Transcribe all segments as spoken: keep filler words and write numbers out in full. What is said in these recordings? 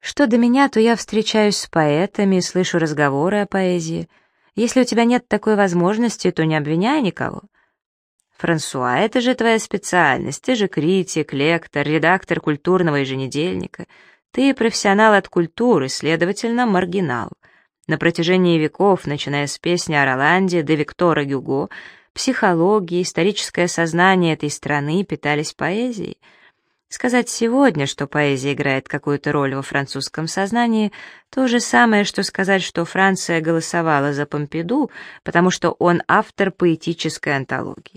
Что до меня, то я встречаюсь с поэтами и слышу разговоры о поэзии. Если у тебя нет такой возможности, то не обвиняй никого. Франсуа, это же твоя специальность, ты же критик, лектор, редактор культурного еженедельника. Ты профессионал от культуры, следовательно, маргинал. На протяжении веков, начиная с песни о Роланде до Виктора Гюго, психология, историческое сознание этой страны питались поэзией. Сказать сегодня, что поэзия играет какую-то роль во французском сознании, то же самое, что сказать, что Франция голосовала за Помпиду, потому что он автор поэтической антологии.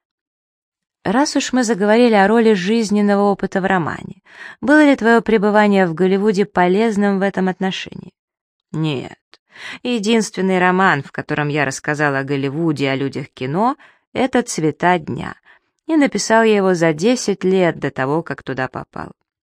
Раз уж мы заговорили о роли жизненного опыта в романе, было ли твое пребывание в Голливуде полезным в этом отношении? Нет. Единственный роман, в котором я рассказала о Голливуде и о людях кино, это «Цвета дня», и написал я его за десять лет до того, как туда попал.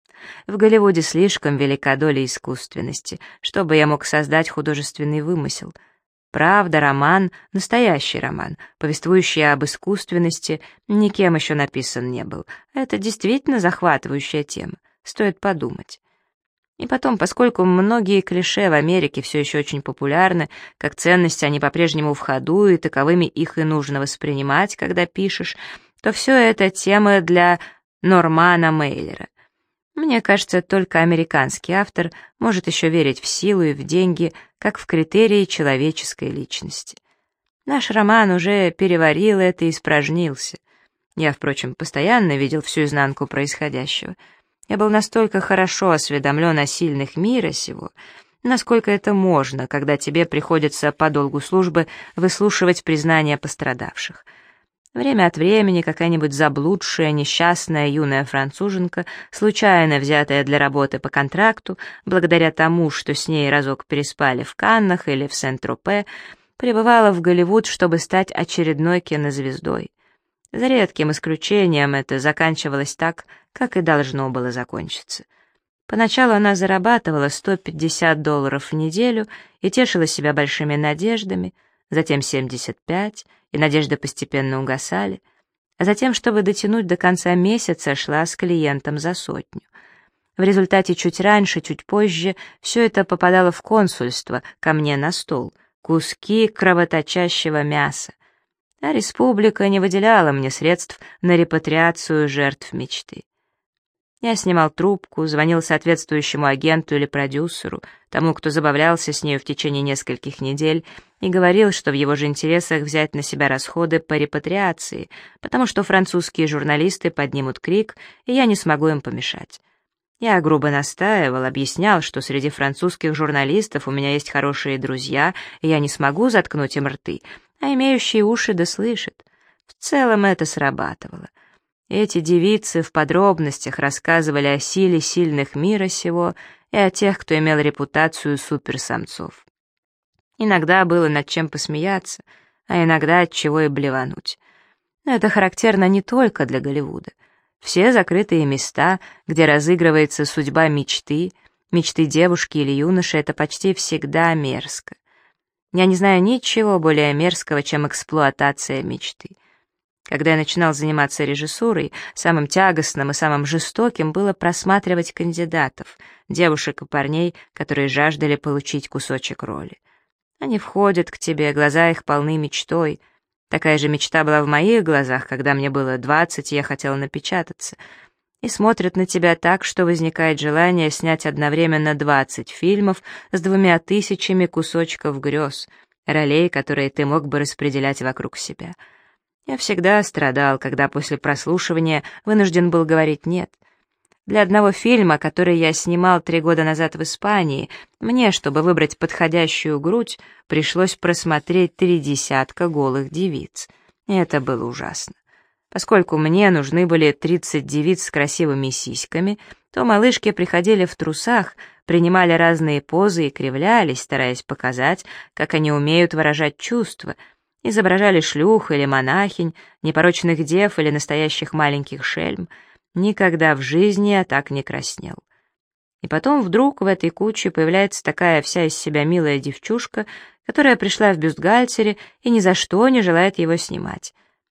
В Голливуде слишком велика доля искусственности, чтобы я мог создать художественный вымысел. Правда, роман, настоящий роман, повествующий об искусственности, никем еще написан не был. Это действительно захватывающая тема, стоит подумать. И потом, поскольку многие клише в Америке все еще очень популярны, как ценности они по-прежнему в ходу, и таковыми их и нужно воспринимать, когда пишешь, то все это темы для Нормана Мейлера. Мне кажется, только американский автор может еще верить в силу и в деньги, как в критерии человеческой личности. Наш роман уже переварил это и испражнился. Я, впрочем, постоянно видел всю изнанку происходящего. Я был настолько хорошо осведомлен о сильных мира сего, насколько это можно, когда тебе приходится по долгу службы выслушивать признания пострадавших. Время от времени какая-нибудь заблудшая, несчастная юная француженка, случайно взятая для работы по контракту, благодаря тому, что с ней разок переспали в Каннах или в Сен-Тропе, прибывала в Голливуд, чтобы стать очередной кинозвездой. За редким исключением это заканчивалось так, как и должно было закончиться. Поначалу она зарабатывала сто пятьдесят долларов в неделю и тешила себя большими надеждами, затем семьдесят пять, и надежды постепенно угасали, а затем, чтобы дотянуть до конца месяца, шла с клиентом за сотню. В результате чуть раньше, чуть позже все это попадало в консульство, ко мне на стол, куски кровоточащего мяса, а республика не выделяла мне средств на репатриацию жертв мечты. Я снимал трубку, звонил соответствующему агенту или продюсеру, тому, кто забавлялся с нею в течение нескольких недель, и говорил, что в его же интересах взять на себя расходы по репатриации, потому что французские журналисты поднимут крик, и я не смогу им помешать. Я грубо настаивал, объяснял, что среди французских журналистов у меня есть хорошие друзья, и я не смогу заткнуть им рты, а имеющие уши да слышат. В целом это срабатывало. Эти девицы в подробностях рассказывали о силе сильных мира сего и о тех, кто имел репутацию суперсамцов. Иногда было над чем посмеяться, а иногда от чего и блевануть. Но это характерно не только для Голливуда. Все закрытые места, где разыгрывается судьба мечты, мечты девушки или юноши, это почти всегда мерзко. Я не знаю ничего более мерзкого, чем эксплуатация мечты. Когда я начинал заниматься режиссурой, самым тягостным и самым жестоким было просматривать кандидатов, девушек и парней, которые жаждали получить кусочек роли. Они входят к тебе, глаза их полны мечтой. Такая же мечта была в моих глазах, когда мне было двадцать, и я хотела напечататься. И смотрят на тебя так, что возникает желание снять одновременно двадцать фильмов с двумя тысячами кусочков грез, ролей, которые ты мог бы распределять вокруг себя. Я всегда страдал, когда после прослушивания вынужден был говорить «нет». Для одного фильма, который я снимал три года назад в Испании, мне, чтобы выбрать подходящую грудь, пришлось просмотреть три десятка голых девиц. И это было ужасно. Поскольку мне нужны были тридцать девиц с красивыми сиськами, то малышки приходили в трусах, принимали разные позы и кривлялись, стараясь показать, как они умеют выражать чувства, изображали шлюх или монахинь, непорочных дев или настоящих маленьких шельм. Никогда в жизни я так не краснел. И потом вдруг в этой куче появляется такая вся из себя милая девчушка, которая пришла в бюстгальтере и ни за что не желает его снимать.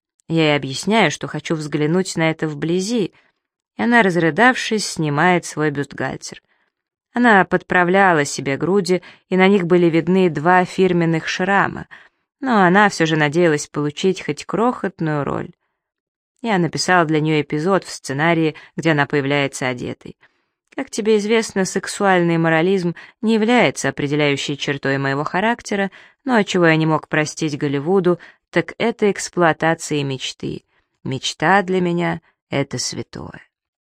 Я ей объясняю, что хочу взглянуть на это вблизи, и она, разрыдавшись, снимает свой бюстгальтер. Она подправляла себе груди, и на них были видны два фирменных шрама, но она все же надеялась получить хоть крохотную роль. Я написал для нее эпизод в сценарии, где она появляется одетой. Как тебе известно, сексуальный морализм не является определяющей чертой моего характера, но чего я не мог простить Голливуду, так это эксплуатация мечты. Мечта для меня — это святое.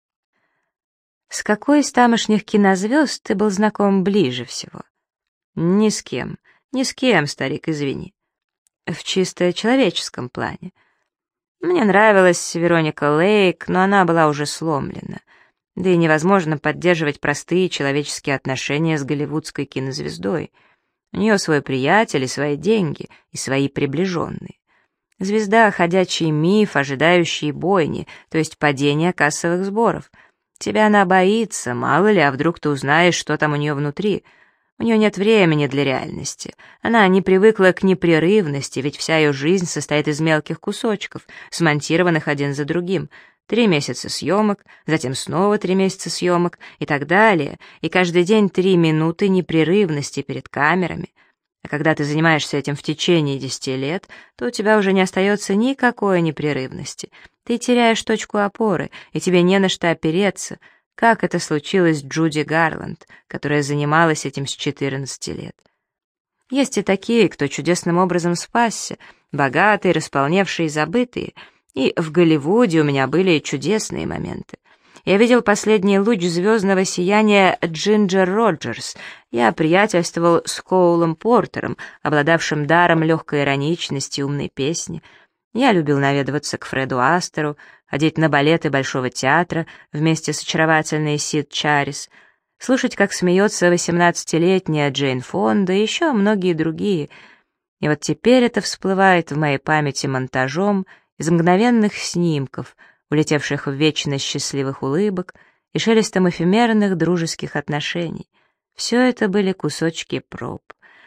С какой из тамошних кинозвезд ты был знаком ближе всего? Ни с кем, ни с кем, старик, извини. В чисто человеческом плане. Мне нравилась Вероника Лейк, но она была уже сломлена. Да и невозможно поддерживать простые человеческие отношения с голливудской кинозвездой. У нее свой приятель и свои деньги, и свои приближенные. Звезда — ходячий миф, ожидающий бойни, то есть падения кассовых сборов. Тебя она боится, мало ли, а вдруг ты узнаешь, что там у нее внутри. У нее нет времени для реальности. Она не привыкла к непрерывности, ведь вся ее жизнь состоит из мелких кусочков, смонтированных один за другим. Три месяца съемок, затем снова три месяца съемок и так далее, и каждый день три минуты непрерывности перед камерами. А когда ты занимаешься этим в течение десяти лет, то у тебя уже не остается никакой непрерывности. Ты теряешь точку опоры, и тебе не на что опереться, как это случилось с Джуди Гарланд, которая занималась этим с четырнадцати лет. Есть и такие, кто чудесным образом спасся, богатые, располневшие и забытые, и в Голливуде у меня были чудесные моменты. Я видел последний луч звездного сияния Джинджер Роджерс. Я приятельствовал с Коулом Портером, обладавшим даром легкой ироничности и умной песни. Я любил наведываться к Фреду Астеру, ходить на балеты Большого театра вместе с очаровательной Сид Чарис, слушать, как смеется восемнадцатилетняя Джейн Фонда и еще многие другие. И вот теперь это всплывает в моей памяти монтажом из мгновенных снимков, улетевших в вечность счастливых улыбок и шелестом эфемерных дружеских отношений. Все это были кусочки проб.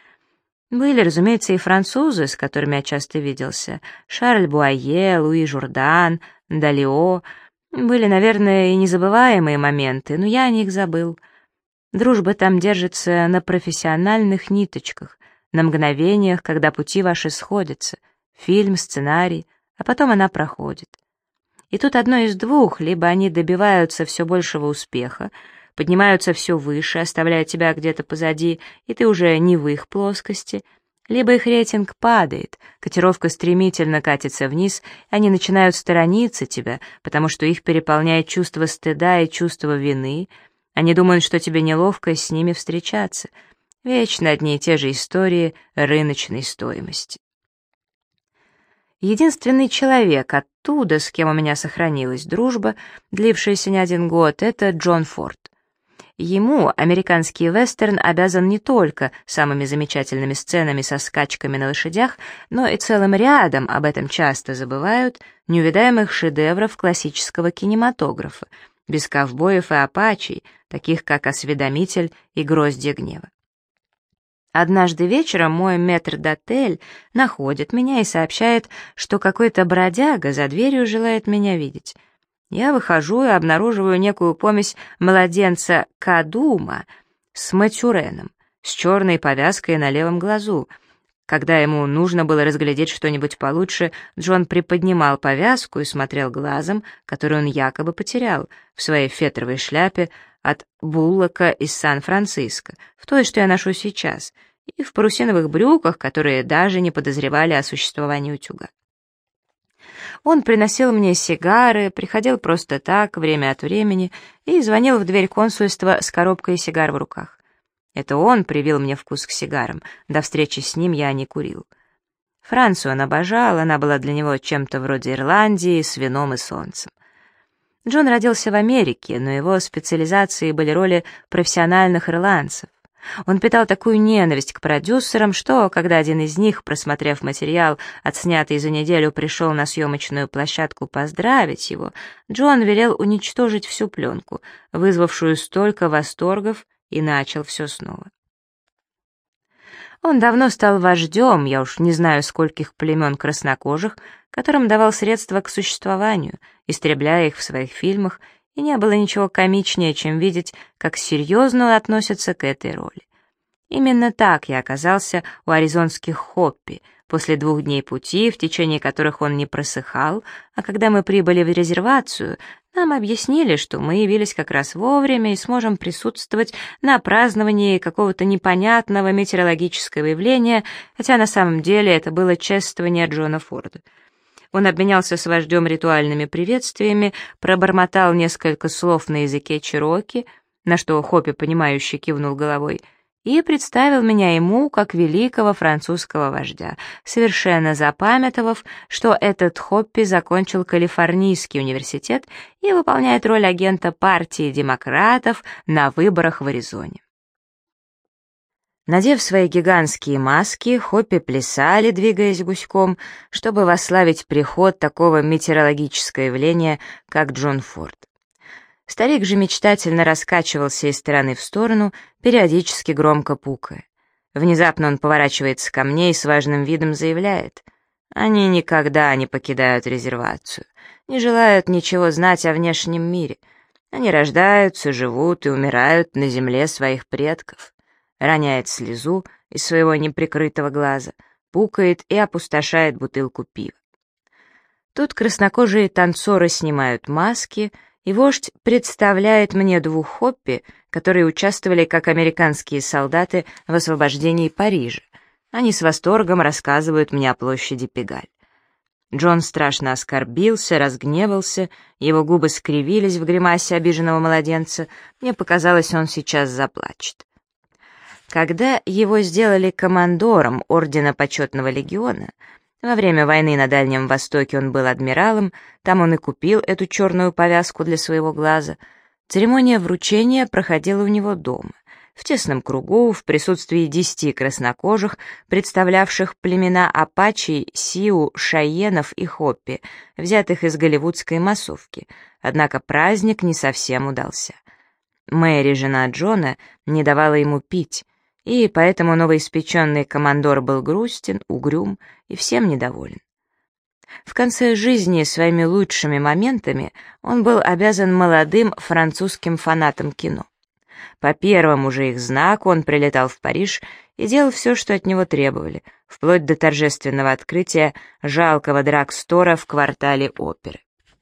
Были, разумеется, и французы, с которыми я часто виделся. Шарль Буайе, Луи Журдан, Далио. Были, наверное, и незабываемые моменты, но я о них забыл. Дружба там держится на профессиональных ниточках, на мгновениях, когда пути ваши сходятся. Фильм, сценарий, а потом она проходит. И тут одно из двух: либо они добиваются все большего успеха, поднимаются все выше, оставляя тебя где-то позади, и ты уже не в их плоскости, либо их рейтинг падает, котировка стремительно катится вниз, и они начинают сторониться тебя, потому что их переполняет чувство стыда и чувство вины, они думают, что тебе неловко с ними встречаться. Вечно одни и те же истории рыночной стоимости. Единственный человек оттуда, с кем у меня сохранилась дружба, длившаяся не один год, это Джон Форд. Ему американский вестерн обязан не только самыми замечательными сценами со скачками на лошадях, но и целым рядом, об этом часто забывают, неувидаемых шедевров классического кинематографа, без ковбоев и апачей, таких как «Осведомитель» и «Гроздья гнева». Однажды вечером мой метрдотель находит меня и сообщает, что какой-то бродяга за дверью желает меня видеть. Я выхожу и обнаруживаю некую помесь младенца Кадума с Матюреном, с черной повязкой на левом глазу. Когда ему нужно было разглядеть что-нибудь получше, Джон приподнимал повязку и смотрел глазом, который он якобы потерял, в своей фетровой шляпе от Буллока из Сан-Франциско, в той, что я ношу сейчас, и в парусиновых брюках, которые даже не подозревали о существовании утюга. Он приносил мне сигары, приходил просто так, время от времени, и звонил в дверь консульства с коробкой сигар в руках. Это он привил мне вкус к сигарам, до встречи с ним я не курил. Францию он обожал, она была для него чем-то вроде Ирландии с вином и солнцем. Джон родился в Америке, но его специализацией были роли профессиональных ирландцев. Он питал такую ненависть к продюсерам, что, когда один из них, просмотрев материал, отснятый за неделю, пришел на съемочную площадку поздравить его, Джон велел уничтожить всю пленку, вызвавшую столько восторгов, и начал все снова. Он давно стал вождем, я уж не знаю скольких племен краснокожих, которым давал средства к существованию, истребляя их в своих фильмах и не было ничего комичнее, чем видеть, как серьезно он относится к этой роли. Именно так я оказался у аризонских Хоппи, после двух дней пути, в течение которых он не просыхал, а когда мы прибыли в резервацию, нам объяснили, что мы явились как раз вовремя и сможем присутствовать на праздновании какого-то непонятного метеорологического явления, хотя на самом деле это было чествование Джона Форда. Он обменялся с вождем ритуальными приветствиями, пробормотал несколько слов на языке чероки, на что Хоппи, понимающе кивнул головой, и представил меня ему как великого французского вождя, совершенно запамятовав, что этот Хоппи закончил Калифорнийский университет и выполняет роль агента партии демократов на выборах в Аризоне. Надев свои гигантские маски, Хоппи плясали, двигаясь гуськом, чтобы восславить приход такого метеорологического явления, как Джон Форд. Старик же мечтательно раскачивался из стороны в сторону, периодически громко пукая. Внезапно он поворачивается ко мне и с важным видом заявляет: «Они никогда не покидают резервацию, не желают ничего знать о внешнем мире. Они рождаются, живут и умирают на земле своих предков». Роняет слезу из своего неприкрытого глаза, пукает и опустошает бутылку пива. Тут краснокожие танцоры снимают маски, и вождь представляет мне двух Хоппи, которые участвовали как американские солдаты в освобождении Парижа. Они с восторгом рассказывают мне о площади Пегаль. Джон страшно оскорбился, разгневался, его губы скривились в гримасе обиженного младенца. Мне показалось, он сейчас заплачет. Когда его сделали командором Ордена Почетного Легиона, во время войны на Дальнем Востоке он был адмиралом, там он и купил эту черную повязку для своего глаза, церемония вручения проходила у него дома, в тесном кругу, в присутствии десяти краснокожих, представлявших племена Апачи, Сиу, Шайенов и Хоппи, взятых из голливудской массовки, однако праздник не совсем удался. Мэри, жена Джона, не давала ему пить, и поэтому новоиспеченный командор был грустен, угрюм и всем недоволен. В конце жизни своими лучшими моментами он был обязан молодым французским фанатам кино. По первому же их знаку он прилетал в Париж и делал все, что от него требовали, вплоть до торжественного открытия жалкого драгстора в квартале Оперы.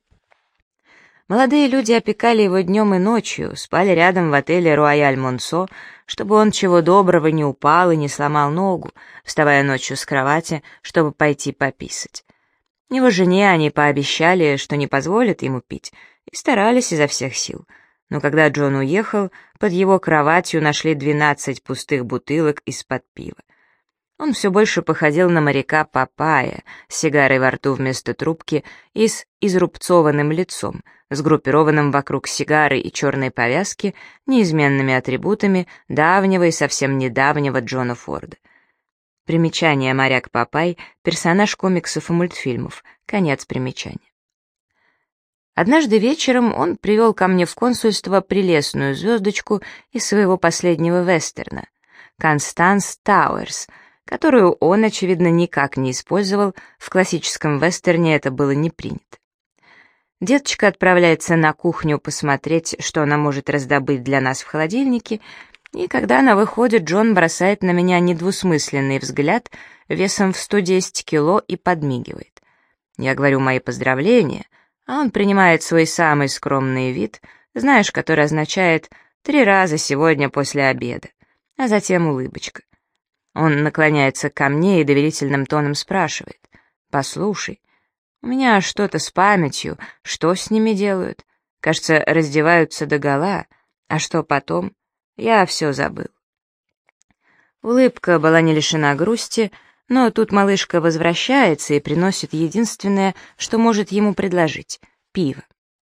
Молодые люди опекали его днем и ночью, спали рядом в отеле «Рояль Монсо», чтобы он чего доброго не упал и не сломал ногу, вставая ночью с кровати, чтобы пойти пописать. Его жене они пообещали, что не позволят ему пить, и старались изо всех сил. Но когда Джон уехал, под его кроватью нашли двенадцать пустых бутылок из-под пива. Он все больше походил на моряка Папайя, с сигарой во рту вместо трубки и с изрубцованным лицом, сгруппированным вокруг сигары и черной повязки, неизменными атрибутами давнего и совсем недавнего Джона Форда. Примечание: моряк Папай — персонаж комиксов и мультфильмов. Конец примечания. Однажды вечером он привел ко мне в консульство прелестную звездочку из своего последнего вестерна — Констанс Тауэрс, которую он, очевидно, никак не использовал, в классическом вестерне это было не принято. Деточка отправляется на кухню посмотреть, что она может раздобыть для нас в холодильнике, и когда она выходит, Джон бросает на меня недвусмысленный взгляд весом в сто десять кило и подмигивает. Я говорю мои поздравления, а он принимает свой самый скромный вид, знаешь, который означает «три раза сегодня после обеда», а затем улыбочка. Он наклоняется ко мне и доверительным тоном спрашивает: «Послушай, у меня что-то с памятью, что с ними делают? Кажется, раздеваются догола, а что потом? Я все забыл». Улыбка была не лишена грусти, но тут малышка возвращается и приносит единственное, что может ему предложить — пиво.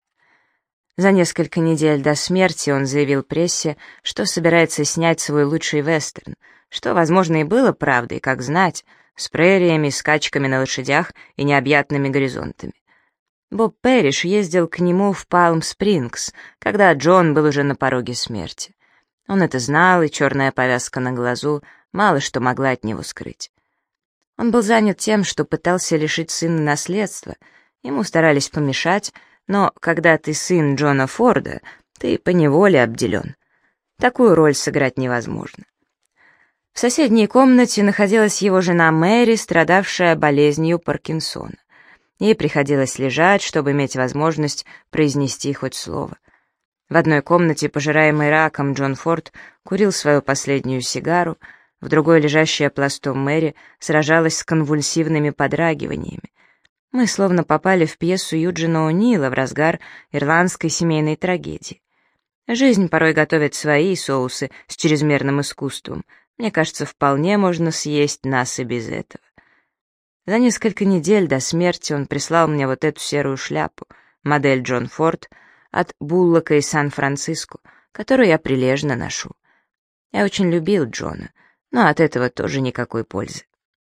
За несколько недель до смерти он заявил прессе, что собирается снять свой лучший вестерн, что, возможно, и было правдой, как знать, с прериями, скачками на лошадях и необъятными горизонтами. Боб Пэриш ездил к нему в Палм-Спрингс, когда Джон был уже на пороге смерти. Он это знал, и черная повязка на глазу мало что могла от него скрыть. Он был занят тем, что пытался лишить сына наследства, ему старались помешать, Но когда ты сын Джона Форда, ты поневоле обделен. Такую роль сыграть невозможно. В соседней комнате находилась его жена Мэри, страдавшая болезнью Паркинсона. Ей приходилось лежать, чтобы иметь возможность произнести хоть слово. В одной комнате, пожираемой раком, Джон Форд курил свою последнюю сигару, в другой, лежащая пластом Мэри, сражалась с конвульсивными подрагиваниями. Мы словно попали в пьесу Юджина О'Нила в разгар ирландской семейной трагедии. Жизнь порой готовит свои соусы с чрезмерным искусством. Мне кажется, вполне можно съесть нас и без этого. За несколько недель до смерти он прислал мне вот эту серую шляпу, модель Джон Форд, от Буллока из Сан-Франциско, которую я прилежно ношу. Я очень любил Джона, но от этого тоже никакой пользы.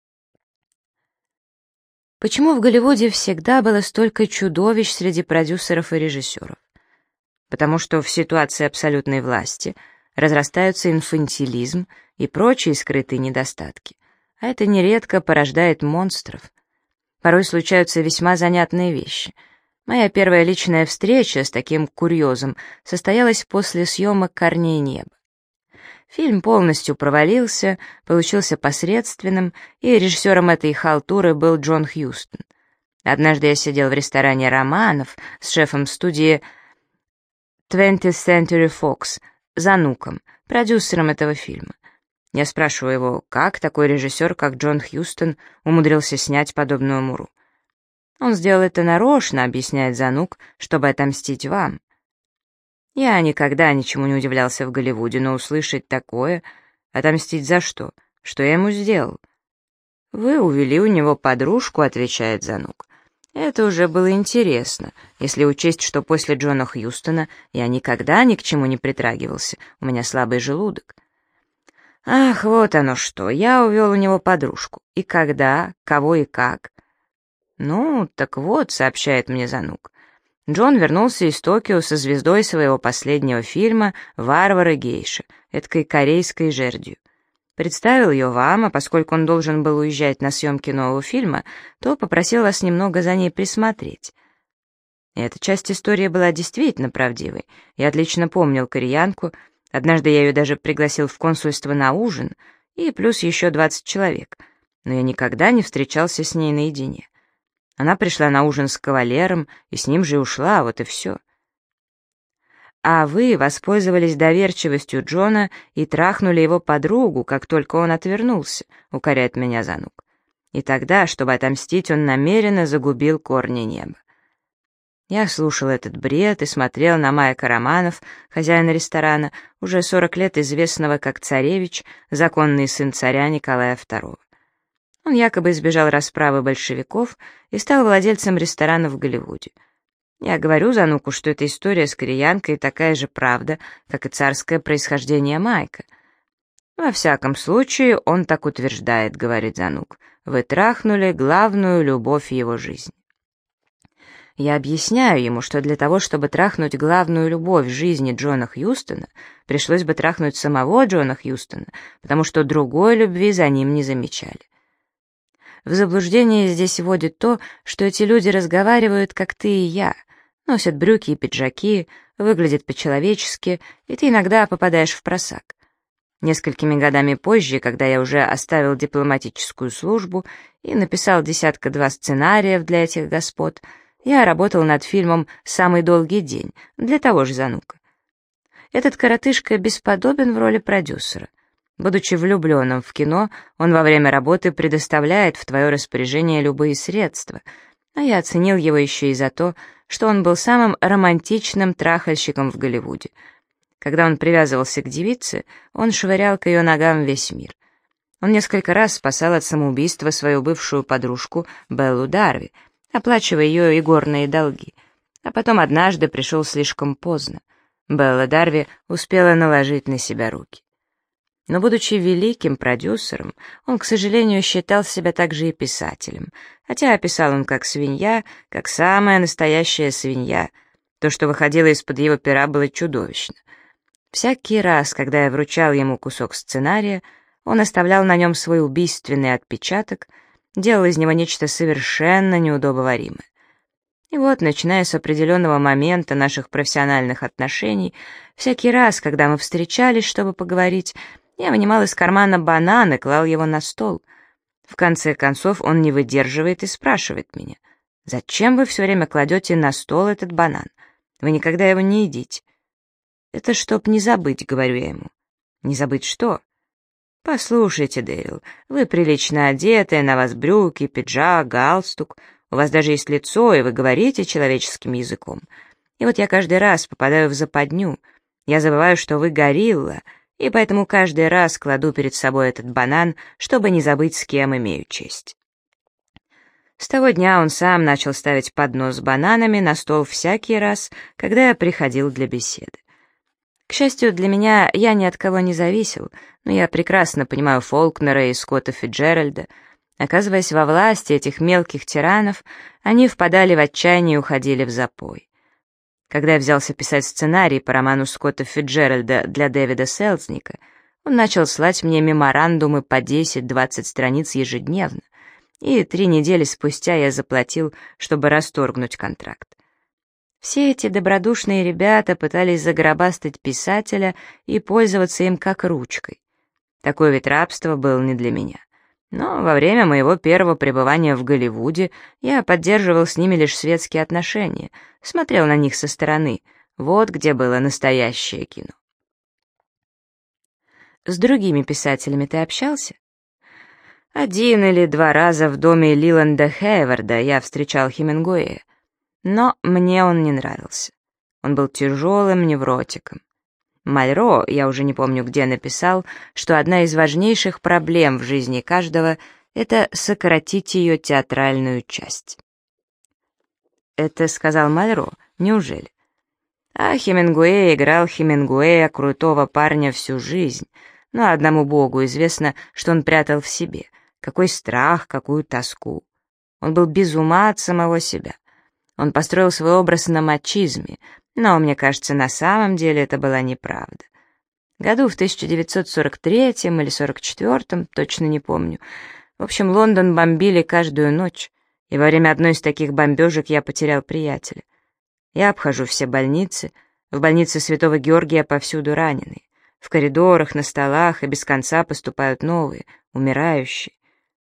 Почему в Голливуде всегда было столько чудовищ среди продюсеров и режиссеров? Потому что в ситуации абсолютной власти разрастаются инфантилизм и прочие скрытые недостатки, а это нередко порождает монстров. Порой случаются весьма занятные вещи. Моя первая личная встреча с таким курьезом состоялась после съемок «Корней неба». Фильм полностью провалился, получился посредственным, и режиссером этой халтуры был Джон Хьюстон. Однажды я сидел в ресторане «Романов» с шефом студии twentieth Century Fox, Зануком, продюсером этого фильма. Я спрашиваю его, как такой режиссер, как Джон Хьюстон, умудрился снять подобную муру. Он сделал это нарочно, объясняет Занук, чтобы отомстить вам. Я никогда ничему не удивлялся в Голливуде, но услышать такое, отомстить за что? Что я ему сделал? Вы увели у него подружку, отвечает Занук. Это уже было интересно, если учесть, что после Джона Хьюстона я никогда ни к чему не притрагивался, у меня слабый желудок. Ах, вот оно что, я увел у него подружку. И когда, кого и как? Ну, так вот, сообщает мне Занук. Джон вернулся из Токио со звездой своего последнего фильма «Варвары гейши», эдакой корейской жердью. Представил ее вам, а поскольку он должен был уезжать на съемки нового фильма, то попросил вас немного за ней присмотреть. Эта часть истории была действительно правдивой. Я отлично помнил кореянку. Однажды я ее даже пригласил в консульство на ужин, и плюс еще двадцать человек, но я никогда не встречался с ней наедине. Она пришла на ужин с кавалером, и с ним же и ушла, вот и все. А вы воспользовались доверчивостью Джона и трахнули его подругу, как только он отвернулся, укоряет меня Занук. И тогда, чтобы отомстить, он намеренно загубил корни неба. Я слушал этот бред и смотрел на Майка Романов, хозяина ресторана, уже сорок лет известного как царевич, законный сын царя Николая второго. Он якобы избежал расправы большевиков и стал владельцем ресторана в Голливуде. Я говорю Зануку, что эта история с кореянкой такая же правда, как и царское происхождение Майка. «Во всяком случае, он так утверждает», — говорит Занук. «Вы трахнули главную любовь его жизни». Я объясняю ему, что для того, чтобы трахнуть главную любовь жизни Джона Хьюстона, пришлось бы трахнуть самого Джона Хьюстона, потому что другой любви за ним не замечали. В заблуждение здесь вводит то, что эти люди разговаривают, как ты и я, носят брюки и пиджаки, выглядят по-человечески, и ты иногда попадаешь в просак. Несколькими годами позже, когда я уже оставил дипломатическую службу и написал десятка-два сценариев для этих господ, я работал над фильмом «Самый долгий день» для того же Занука. Этот коротышка бесподобен в роли продюсера. Будучи влюбленным в кино, он во время работы предоставляет в твое распоряжение любые средства, а я оценил его еще и за то, что он был самым романтичным трахальщиком в Голливуде. Когда он привязывался к девице, он швырял к ее ногам весь мир. Он несколько раз спасал от самоубийства свою бывшую подружку Беллу Дарви, оплачивая ее игорные долги, а потом однажды пришел слишком поздно. Белла Дарви успела наложить на себя руки. Но, будучи великим продюсером, он, к сожалению, считал себя также и писателем, хотя писал он как свинья, как самая настоящая свинья. То, что выходило из-под его пера, было чудовищно. Всякий раз, когда я вручал ему кусок сценария, он оставлял на нем свой убийственный отпечаток, делал из него нечто совершенно неудобоваримое. И вот, начиная с определенного момента наших профессиональных отношений, всякий раз, когда мы встречались, чтобы поговорить, я вынимал из кармана банан и клал его на стол. В конце концов, он не выдерживает и спрашивает меня: «Зачем вы все время кладете на стол этот банан? Вы никогда его не едите». «Это чтоб не забыть», — говорю я ему. «Не забыть что?» «Послушайте, Дэйл, вы прилично одетая, на вас брюки, пиджак, галстук, у вас даже есть лицо, и вы говорите человеческим языком. И вот я каждый раз попадаю в западню. Я забываю, что вы горилла, и поэтому каждый раз кладу перед собой этот банан, чтобы не забыть, с кем имею честь». С того дня он сам начал ставить поднос с бананами на стол всякий раз, когда я приходил для беседы. К счастью для меня, я ни от кого не зависел, но я прекрасно понимаю Фолкнера и Скотта Фицджеральда. Оказываясь во власти этих мелких тиранов, они впадали в отчаяние и уходили в запой. Когда я взялся писать сценарий по роману Скотта Фицджеральда для Дэвида Селзника, он начал слать мне меморандумы по десять-двадцать страниц ежедневно, и три недели спустя я заплатил, чтобы расторгнуть контракт. Все эти добродушные ребята пытались загробастать писателя и пользоваться им как ручкой. Такой вид рабства был не для меня. Но во время моего первого пребывания в Голливуде я поддерживал с ними лишь светские отношения, смотрел на них со стороны. Вот где было настоящее кино. С другими писателями ты общался? Один или два раза в доме Лиланда Хейварда я встречал Хемингуэя. Но мне он не нравился. Он был тяжелым невротиком. Мальро, я уже не помню где, написал, что одна из важнейших проблем в жизни каждого — это сократить ее театральную часть. Это сказал Мальро, неужели? А Хемингуэй играл Хемингуэя, крутого парня, всю жизнь, но одному богу известно, что он прятал в себе, какой страх, какую тоску. Он был без ума от самого себя. Он построил свой образ на мачизме, но, мне кажется, на самом деле это была неправда. Году в тысяча девятьсот сорок третьем или сорок четвёртом, точно не помню. В общем, Лондон бомбили каждую ночь, и во время одной из таких бомбежек я потерял приятеля. Я обхожу все больницы, в больнице Святого Георгия повсюду раненые, в коридорах, на столах и без конца поступают новые, умирающие.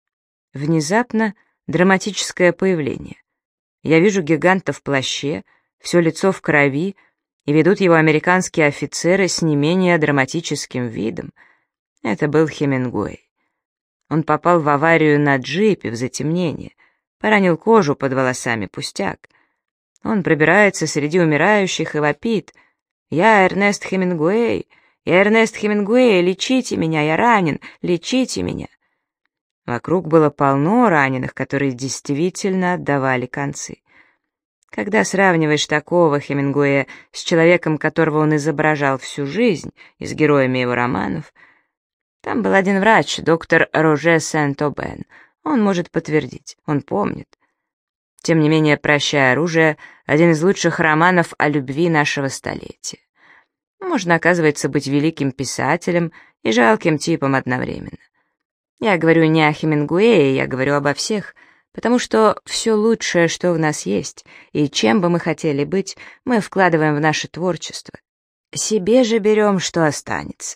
Внезапно драматическое появление. Я вижу гиганта в плаще, все лицо в крови, и ведут его американские офицеры с не менее драматическим видом. Это был Хемингуэй. Он попал в аварию на джипе в затемнение, поранил кожу под волосами, пустяк. Он пробирается среди умирающих и вопит: «Я Эрнест Хемингуэй! Я Эрнест Хемингуэй! Лечите меня! Я ранен! Лечите меня!» Вокруг было полно раненых, которые действительно отдавали концы. Когда сравниваешь такого Хемингуэя с человеком, которого он изображал всю жизнь, и с героями его романов, там был один врач, доктор Роже Сент-Обен. Он может подтвердить, он помнит. Тем не менее, «Прощай, оружие» — один из лучших романов о любви нашего столетия. Можно, оказывается, быть великим писателем и жалким типом одновременно. Я говорю не о Хемингуэе, я говорю обо всех, потому что все лучшее, что в нас есть, и чем бы мы хотели быть, мы вкладываем в наше творчество. Себе же берем, что останется.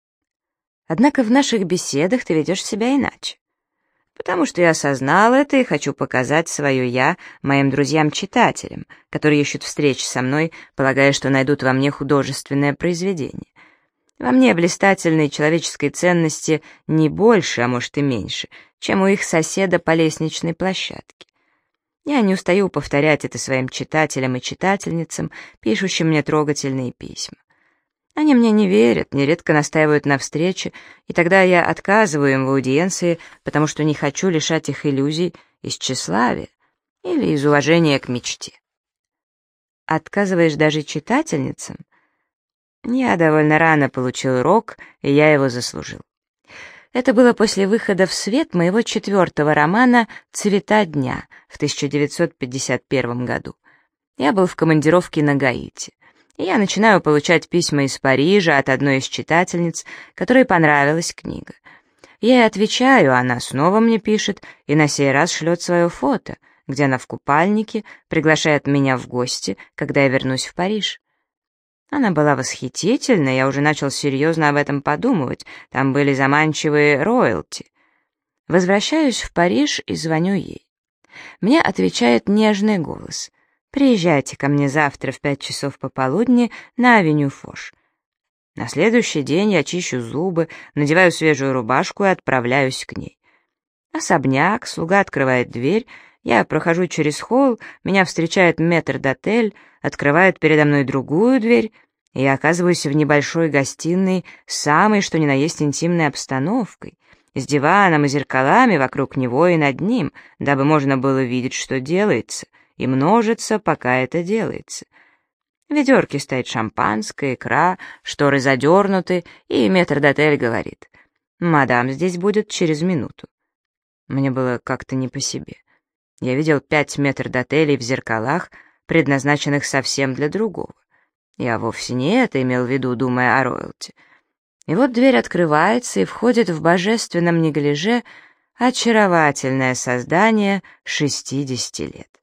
Однако в наших беседах ты ведешь себя иначе. Потому что я осознал это и хочу показать свое «я» моим друзьям-читателям, которые ищут встреч со мной, полагая, что найдут во мне художественное произведение. Во мне блистательной человеческой ценности не больше, а может и меньше, чем у их соседа по лестничной площадке. Я не устаю повторять это своим читателям и читательницам, пишущим мне трогательные письма. Они мне не верят, нередко настаивают на встрече, и тогда я отказываю им в аудиенции, потому что не хочу лишать их иллюзий из тщеславия или из уважения к мечте. Отказываешь даже читательницам? Я довольно рано получил урок, и я его заслужил. Это было после выхода в свет моего четвертого романа «Цвета дня» в тысяча девятьсот пятьдесят первом году. Я был в командировке на Гаити, и я начинаю получать письма из Парижа от одной из читательниц, которой понравилась книга. Я ей отвечаю, она снова мне пишет, и на сей раз шлет свое фото, где она в купальнике приглашает меня в гости, когда я вернусь в Париж. Она была восхитительна, я уже начал серьезно об этом подумывать, там были заманчивые роялти. Возвращаюсь в Париж и звоню ей. Мне отвечает нежный голос. «Приезжайте ко мне завтра в пять часов пополудни на авеню Фош». На следующий день я чищу зубы, надеваю свежую рубашку и отправляюсь к ней. Особняк, слуга открывает дверь, я прохожу через холл, меня встречает метрдотель, открывает передо мной другую дверь, и я оказываюсь в небольшой гостиной с самой что ни на есть интимной обстановкой, с диваном и зеркалами вокруг него и над ним, дабы можно было видеть, что делается, и множится, пока это делается. В ведерке стоит шампанское, икра, шторы задернуты, и метрдотель говорит: «Мадам здесь будет через минуту». Мне было как-то не по себе. Я видел пять метрдотелей в зеркалах, предназначенных совсем для другого. Я вовсе не это имел в виду, думая о роялти. И вот дверь открывается, и входит в божественном неглиже очаровательное создание шестидесяти лет.